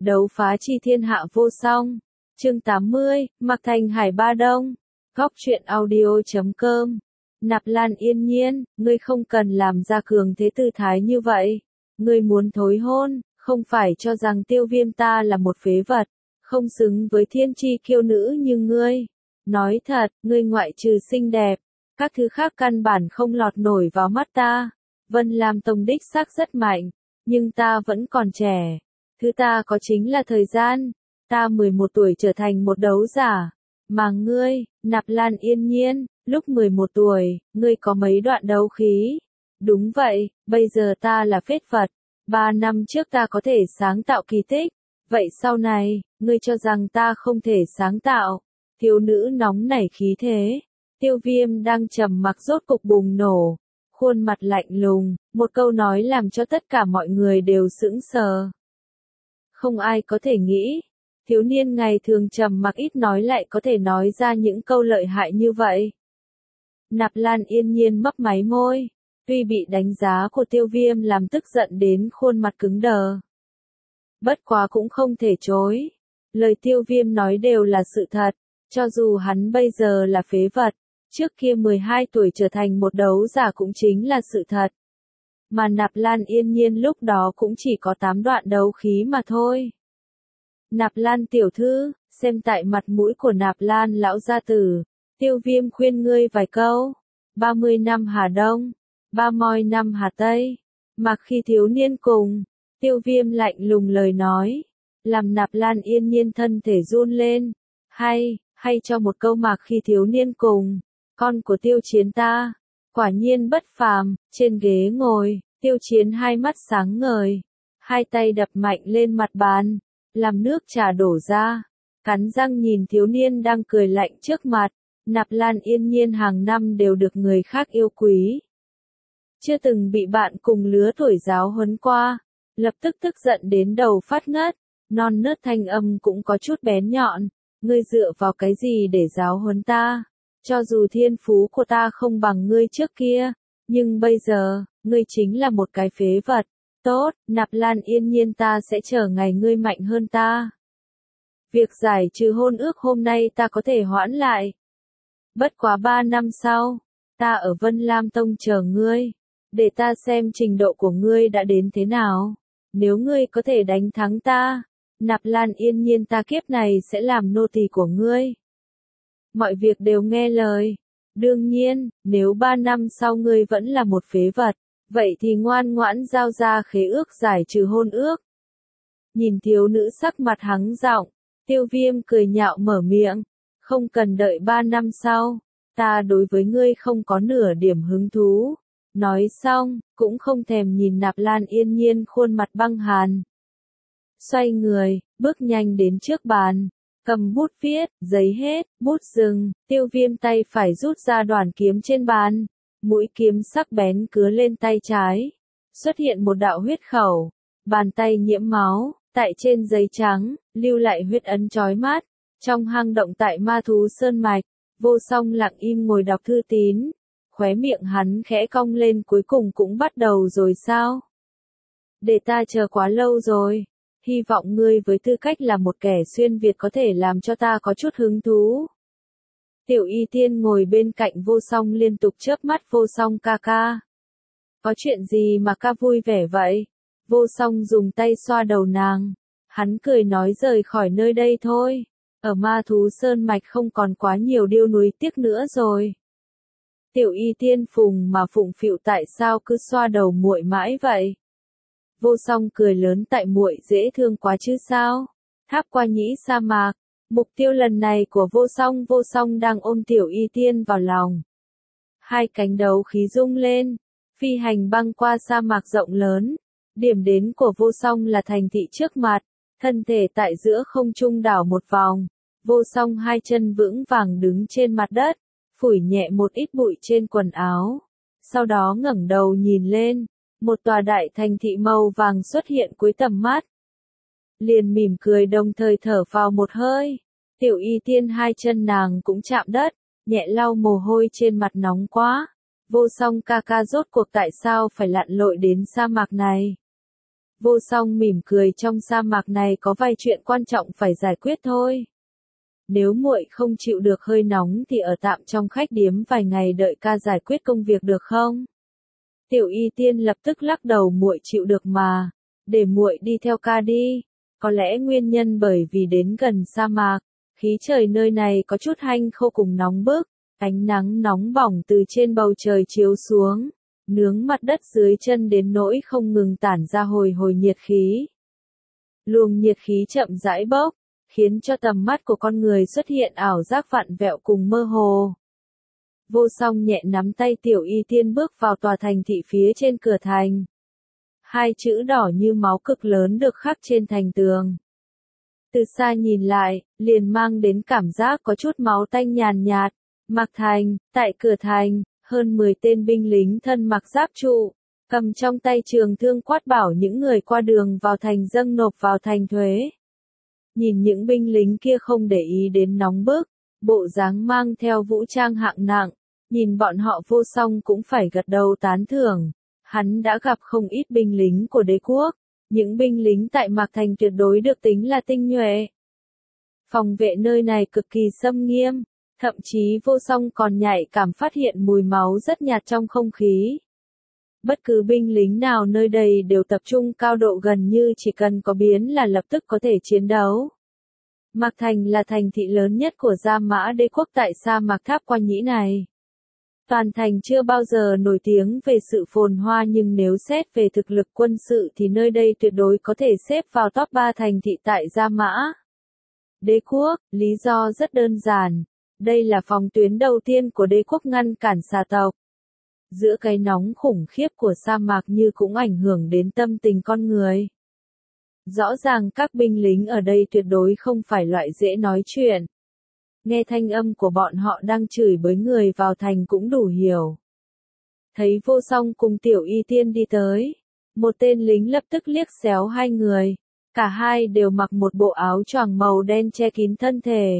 Đấu phá chi thiên hạ vô song. Chương 80, Mạc Thành Hải Ba Đông. Góc truyện audio.com. Nạp Lan Yên Nhiên, ngươi không cần làm ra cường thế tư thái như vậy. Ngươi muốn thối hôn, không phải cho rằng Tiêu Viêm ta là một phế vật, không xứng với thiên chi kiêu nữ như ngươi. Nói thật, ngươi ngoại trừ xinh đẹp, các thứ khác căn bản không lọt nổi vào mắt ta. Vân Lam Tông đích xác rất mạnh, nhưng ta vẫn còn trẻ. Thứ ta có chính là thời gian. Ta 11 tuổi trở thành một đấu giả. Mà ngươi, Nạp Lan Yên Nhiên, lúc 11 tuổi, ngươi có mấy đoạn đấu khí? Đúng vậy, bây giờ ta là phế vật. 3 năm trước ta có thể sáng tạo kỳ tích. Vậy sau này, ngươi cho rằng ta không thể sáng tạo? Thiếu nữ nóng nảy khí thế. Tiêu Viêm đang trầm mặc rốt cục bùng nổ. Khuôn mặt lạnh lùng, một câu nói làm cho tất cả mọi người đều sững sờ. Không ai có thể nghĩ, thiếu niên ngày thường trầm mặc ít nói lại có thể nói ra những câu lợi hại như vậy. Nạp Lan Yên Nhiên mấp máy môi, tuy bị đánh giá của Tiêu Viêm làm tức giận đến khuôn mặt cứng đờ. Bất quá cũng không thể chối, lời Tiêu Viêm nói đều là sự thật, cho dù hắn bây giờ là phế vật, trước kia 12 tuổi trở thành một đấu giả cũng chính là sự thật. Mà Nạp Lan Yên Nhiên lúc đó cũng chỉ có 8 đoạn đấu khí mà thôi. Nạp Lan tiểu thư, xem tại mặt mũi của Nạp Lan lão gia tử, Tiêu Viêm khuyên ngươi vài câu. 30 năm Hà Đông, 30 năm Hà Tây, mặc khi thiếu niên cùng, Tiêu Viêm lạnh lùng lời nói, làm Nạp Lan Yên Nhiên thân thể run lên. Hay cho một câu mặc khi thiếu niên cùng, con của Tiêu Chiến ta, quả nhiên bất phàm. Trên ghế ngồi, Tiêu Chiến hai mắt sáng ngời, hai tay đập mạnh lên mặt bàn, làm nước trà đổ ra, cắn răng nhìn thiếu niên đang cười lạnh trước mặt. Nạp Lan Yên Nhiên hàng năm đều được người khác yêu quý, chưa từng bị bạn cùng lứa tuổi giáo huấn qua, lập tức tức giận đến đầu phát ngất, non nớt thanh âm cũng có chút bén nhọn. Ngươi dựa vào cái gì để giáo huấn ta? Cho dù thiên phú của ta không bằng ngươi trước kia, nhưng bây giờ, ngươi chính là một cái phế vật. Tốt, Nạp Lan Yên Nhiên, ta sẽ chờ ngày ngươi mạnh hơn ta. Việc giải trừ hôn ước hôm nay ta có thể hoãn lại. Bất quá 3 năm sau, ta ở Vân Lam Tông chờ ngươi, để ta xem trình độ của ngươi đã đến thế nào. Nếu ngươi có thể đánh thắng ta, Nạp Lan Yên Nhiên ta kiếp này sẽ làm nô tỳ của ngươi. Mọi việc đều nghe lời. Đương nhiên, nếu 3 năm sau ngươi vẫn là một phế vật, vậy thì ngoan ngoãn giao ra khế ước giải trừ hôn ước. Nhìn thiếu nữ sắc mặt hắng giọng, Tiêu Viêm cười nhạo mở miệng, không cần đợi 3 năm sau, ta đối với ngươi không có nửa điểm hứng thú. Nói xong, cũng không thèm nhìn Nạp Lan Yên Nhiên khuôn mặt băng hàn. Xoay người, bước nhanh đến trước bàn, cầm bút viết, giấy hết, bút dừng, Tiêu Viêm tay phải rút ra đoàn kiếm trên bàn, mũi kiếm sắc bén cứa lên tay trái, xuất hiện một đạo huyết khẩu, bàn tay nhiễm máu, tại trên giấy trắng, lưu lại huyết ấn chói mắt. Trong hang động tại Ma Thú Sơn Mạch, Vô Song lặng im ngồi đọc thư tín, khóe miệng hắn khẽ cong lên, cuối cùng cũng bắt đầu rồi sao? Để ta chờ quá lâu rồi. Hy vọng ngươi với tư cách là một kẻ xuyên Việt có thể làm cho ta có chút hứng thú. Tiểu Y Tiên ngồi bên cạnh Vô Song liên tục chớp mắt. Vô Song ca ca. Có chuyện gì mà ca vui vẻ vậy? Vô Song dùng tay xoa đầu nàng. Hắn cười nói rời khỏi nơi đây thôi. Ở Ma Thú Sơn Mạch không còn quá nhiều điêu núi tiếc nữa rồi. Tiểu Y Tiên phùng mà phụng phịu tại sao cứ xoa đầu muội mãi vậy? Vô Song cười lớn tại muội dễ thương quá chứ sao? Tháp qua nhĩ sa mạc, mục tiêu lần này của Vô Song đang ôm Tiểu Y Tiên vào lòng. Hai cánh đấu khí rung lên, phi hành băng qua sa mạc rộng lớn. Điểm đến của Vô Song là thành thị trước mặt, thân thể tại giữa không trung đảo một vòng. Vô Song hai chân vững vàng đứng trên mặt đất, phủi nhẹ một ít bụi trên quần áo. Sau đó ngẩng đầu nhìn lên. Một tòa đại thành thị màu vàng xuất hiện cuối tầm mắt. Liền mỉm cười đồng thời thở vào một hơi. Tiểu Y Tiên hai chân nàng cũng chạm đất, nhẹ lau mồ hôi trên mặt nóng quá. Vô Song ca ca rốt cuộc tại sao phải lặn lội đến sa mạc này? Vô Song mỉm cười, trong sa mạc này có vài chuyện quan trọng phải giải quyết thôi. Nếu muội không chịu được hơi nóng thì ở tạm trong khách điếm vài ngày đợi ca giải quyết công việc được không? Tiểu Y Tiên lập tức lắc đầu, muội chịu được mà, để muội đi theo ca đi. Có lẽ nguyên nhân bởi vì đến gần sa mạc, khí trời nơi này có chút hanh khô cùng nóng bức, ánh nắng nóng bỏng từ trên bầu trời chiếu xuống, nướng mặt đất dưới chân đến nỗi không ngừng tản ra hồi hồi nhiệt khí. Luồng nhiệt khí chậm rãi bốc, khiến cho tầm mắt của con người xuất hiện ảo giác vặn vẹo cùng mơ hồ. Vô Song nhẹ nắm tay Tiểu Y Tiên bước vào tòa thành thị phía trên cửa thành. Hai chữ đỏ như máu cực lớn được khắc trên thành tường. Từ xa nhìn lại, liền mang đến cảm giác có chút máu tanh nhàn nhạt. Mạc Thành, tại cửa thành, hơn 10 tên binh lính thân mặc giáp trụ, cầm trong tay trường thương quát bảo những người qua đường vào thành dâng nộp vào thành thuế. Nhìn những binh lính kia không để ý đến nóng bức, bộ dáng mang theo vũ trang hạng nặng, nhìn bọn họ Vô Song cũng phải gật đầu tán thưởng. Hắn đã gặp không ít binh lính của đế quốc, những binh lính tại Mạc Thành tuyệt đối được tính là tinh nhuệ. Phòng vệ nơi này cực kỳ xâm nghiêm, thậm chí Vô Song còn nhạy cảm phát hiện mùi máu rất nhạt trong không khí. Bất cứ binh lính nào nơi đây đều tập trung cao độ, gần như chỉ cần có biến là lập tức có thể chiến đấu. Mạc Thành là thành thị lớn nhất của Gia Mã Đế quốc tại sa mạc Tháp Qua Nhĩ này. Toàn thành chưa bao giờ nổi tiếng về sự phồn hoa, nhưng nếu xét về thực lực quân sự thì nơi đây tuyệt đối có thể xếp vào top 3 thành thị tại Gia Mã Đế quốc. Lý do rất đơn giản, đây là phòng tuyến đầu tiên của đế quốc ngăn cản xà tộc. Giữa cái nóng khủng khiếp của sa mạc như cũng ảnh hưởng đến tâm tình con người. Rõ ràng các binh lính ở đây tuyệt đối không phải loại dễ nói chuyện. Nghe thanh âm của bọn họ đang chửi bới người vào thành cũng đủ hiểu. Thấy Vô Song cùng Tiểu Y Tiên đi tới, một tên lính lập tức liếc xéo hai người. Cả hai đều mặc một bộ áo choàng màu đen che kín thân thể.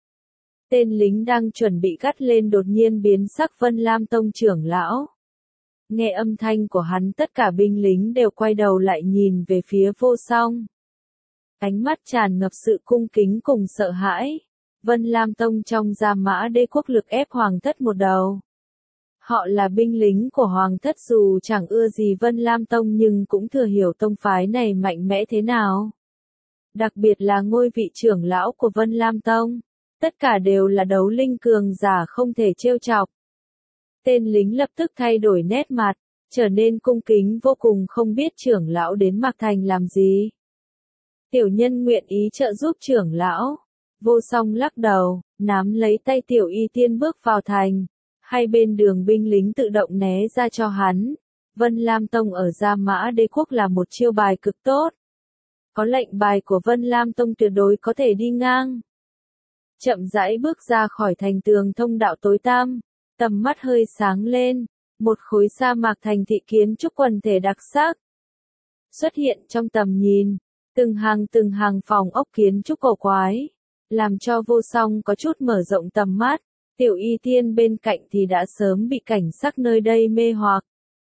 Tên lính đang chuẩn bị gắt lên đột nhiên biến sắc. Vân Lam Tông trưởng lão. Nghe âm thanh của hắn, tất cả binh lính đều quay đầu lại nhìn về phía Vô Song. Ánh mắt tràn ngập sự cung kính cùng sợ hãi. Vân Lam Tông trong Gia Mã Đế quốc lực ép hoàng thất một đầu. Họ là binh lính của hoàng thất, dù chẳng ưa gì Vân Lam Tông nhưng cũng thừa hiểu tông phái này mạnh mẽ thế nào. Đặc biệt là ngôi vị trưởng lão của Vân Lam Tông. Tất cả đều là đấu linh cường giả không thể trêu chọc. Tên lính lập tức thay đổi nét mặt, trở nên cung kính vô cùng. Không biết trưởng lão đến Mạc Thành làm gì? Tiểu nhân nguyện ý trợ giúp trưởng lão. Vô Song lắc đầu, nắm lấy tay Tiểu Y Tiên bước vào thành. Hai bên đường binh lính tự động né ra cho hắn. Vân Lam Tông ở Gia Mã Đế quốc là một chiêu bài cực tốt. Có lệnh bài của Vân Lam Tông tuyệt đối có thể đi ngang. Chậm rãi bước ra khỏi thành tường thông đạo tối tăm, tầm mắt hơi sáng lên, một khối sa mạc thành thị kiến trúc quần thể đặc sắc xuất hiện trong tầm nhìn, từng hàng phòng ốc kiến trúc cổ quái, làm cho Vô Song có chút mở rộng tầm mắt. Tiểu Y Tiên bên cạnh thì đã sớm bị cảnh sắc nơi đây mê hoặc.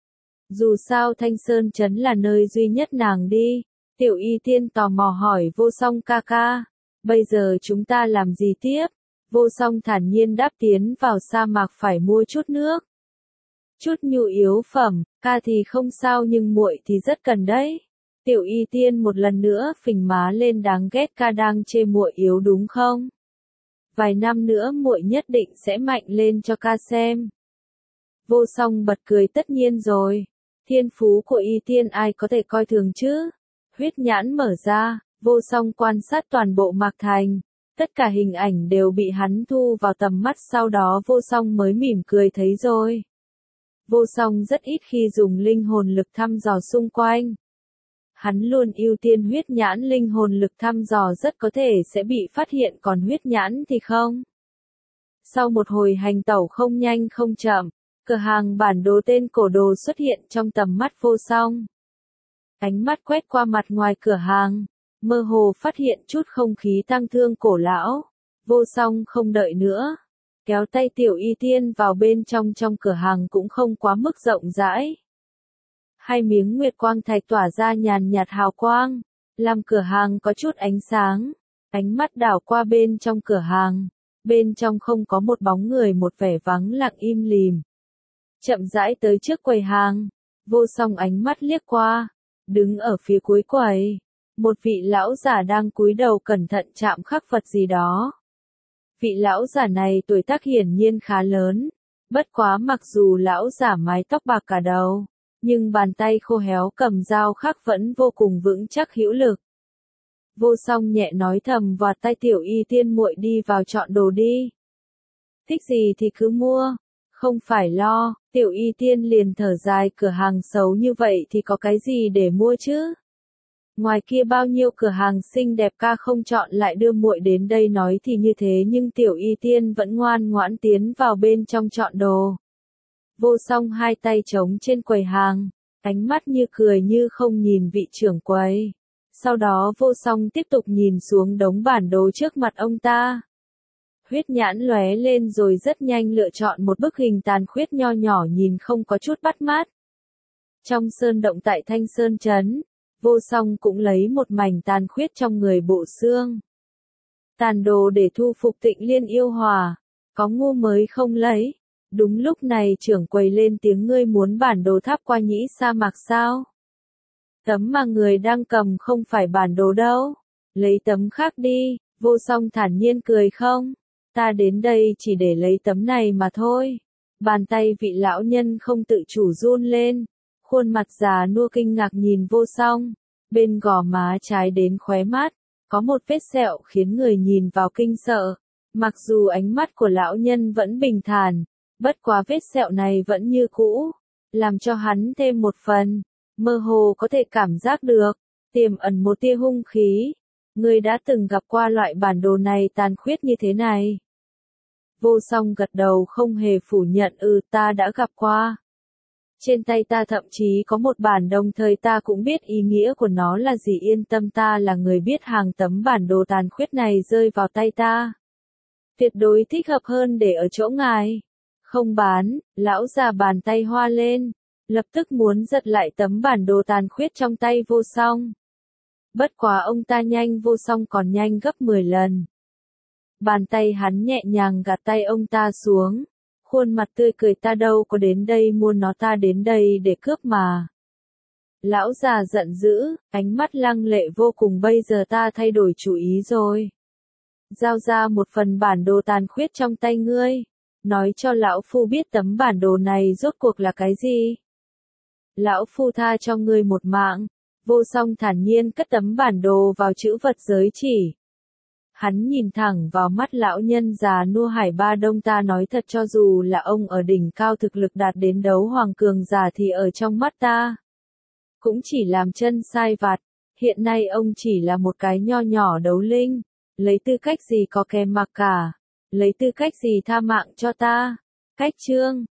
Dù sao Thanh Sơn Trấn là nơi duy nhất nàng đi. Tiểu Y Tiên tò mò hỏi Vô Song ca ca, bây giờ chúng ta làm gì tiếp? Vô Song thản nhiên đáp, tiến vào sa mạc phải mua chút nước. Chút nhu yếu phẩm, ca thì không sao nhưng muội thì rất cần đấy. Tiểu Y Tiên một lần nữa phình má lên, đáng ghét, ca đang chê muội yếu đúng không? Vài năm nữa muội nhất định sẽ mạnh lên cho ca xem. Vô Song bật cười, tất nhiên rồi. Thiên phú của Y Tiên ai có thể coi thường chứ? Huyết nhãn mở ra, Vô Song quan sát toàn bộ Mạc Thành. Tất cả hình ảnh đều bị hắn thu vào tầm mắt, sau đó Vô Song mới mỉm cười, thấy rồi. Vô Song rất ít khi dùng linh hồn lực thăm dò xung quanh. Hắn luôn ưu tiên huyết nhãn, linh hồn lực thăm dò rất có thể sẽ bị phát hiện, còn huyết nhãn thì không. Sau một hồi hành tẩu không nhanh không chậm, cửa hàng bản đồ tên cổ đồ xuất hiện trong tầm mắt Vô Song. Ánh mắt quét qua mặt ngoài cửa hàng, mơ hồ phát hiện chút không khí tang thương cổ lão. Vô Song không đợi nữa, kéo tay Tiểu Y Tiên vào bên trong. Trong cửa hàng cũng không quá mức rộng rãi. Hai miếng nguyệt quang thạch tỏa ra nhàn nhạt hào quang, làm cửa hàng có chút ánh sáng. Ánh mắt đảo qua bên trong cửa hàng, bên trong không có một bóng người, một vẻ vắng lặng im lìm. Chậm rãi tới trước quầy hàng, Vô Song ánh mắt liếc qua, đứng ở phía cuối quầy, một vị lão giả đang cúi đầu cẩn thận chạm khắc vật gì đó. Vị lão giả này tuổi tác hiển nhiên khá lớn, bất quá mặc dù lão giả mái tóc bạc cả đầu, nhưng bàn tay khô héo cầm dao khắc vẫn vô cùng vững chắc hữu lực. Vô Song nhẹ nói thầm vào tay Tiểu Y Tiên muội, đi vào chọn đồ đi. Thích gì thì cứ mua, không phải lo. Tiểu Y Tiên liền thở dài, cửa hàng xấu như vậy thì có cái gì để mua chứ? Ngoài kia bao nhiêu cửa hàng xinh đẹp, ca không chọn lại đưa muội đến đây. Nói thì như thế nhưng Tiểu Y Tiên vẫn ngoan ngoãn tiến vào bên trong chọn đồ. Vô Song hai tay trống trên quầy hàng, ánh mắt như cười như không nhìn vị trưởng quầy. Sau đó Vô Song tiếp tục nhìn xuống đống bản đồ trước mặt ông ta. Huyết nhãn lóe lên rồi rất nhanh lựa chọn một bức hình tàn khuyết nho nhỏ nhìn không có chút bắt mắt. Trong sơn động tại Thanh Sơn Trấn, Vô Song cũng lấy một mảnh tàn khuyết trong người bộ xương. Tàn đồ để thu phục Tịnh Liên yêu hỏa, có ngu mới không lấy. Đúng lúc này trưởng quầy lên tiếng, ngươi muốn bản đồ tháp qua Nhĩ sa mạc sao? Tấm mà người đang cầm không phải bản đồ đâu, lấy tấm khác đi. Vô Song thản nhiên cười, không, ta đến đây chỉ để lấy tấm này mà thôi. Bàn tay vị lão nhân không tự chủ run lên, khuôn mặt già nua kinh ngạc nhìn Vô Song, bên gò má trái đến khóe mắt, có một vết sẹo khiến người nhìn vào kinh sợ. Mặc dù ánh mắt của lão nhân vẫn bình thản, bất quá vết sẹo này vẫn như cũ, làm cho hắn thêm một phần, mơ hồ có thể cảm giác được, tiềm ẩn một tia hung khí. Ngươi đã từng gặp qua loại bản đồ này tàn khuyết như thế này? Vô Song gật đầu không hề phủ nhận, ta đã gặp qua. Trên tay ta thậm chí có một bản, đồng thời ta cũng biết ý nghĩa của nó là gì. Yên tâm, ta là người biết hàng tấm bản đồ tàn khuyết này rơi vào tay ta, tuyệt đối thích hợp hơn để ở chỗ ngài. Không bán. Lão già bàn tay hoa lên, lập tức muốn giật lại tấm bản đồ tàn khuyết trong tay Vô Song. Bất quá ông ta nhanh, Vô Song còn nhanh gấp 10 lần. Bàn tay hắn nhẹ nhàng gạt tay ông ta xuống, khuôn mặt tươi cười, ta đâu có đến đây mua nó, ta đến đây để cướp mà. Lão già giận dữ, ánh mắt lăng lệ vô cùng, bây giờ ta thay đổi chủ ý rồi. Giao ra một phần bản đồ tàn khuyết trong tay ngươi, nói cho lão phu biết tấm bản đồ này rốt cuộc là cái gì. Lão phu tha cho ngươi một mạng. Vô Song thản nhiên cất tấm bản đồ vào trữ vật giới chỉ. Hắn nhìn thẳng vào mắt lão nhân già nua, Hải Ba Đông, ta nói thật, cho dù là ông ở đỉnh cao thực lực đạt đến đấu hoàng cường giả thì ở trong mắt ta cũng chỉ làm chân sai vặt. Hiện nay ông chỉ là một cái nho nhỏ đấu linh, lấy tư cách gì có kèm mặc cả, lấy tư cách gì tha mạng cho ta. Cách chương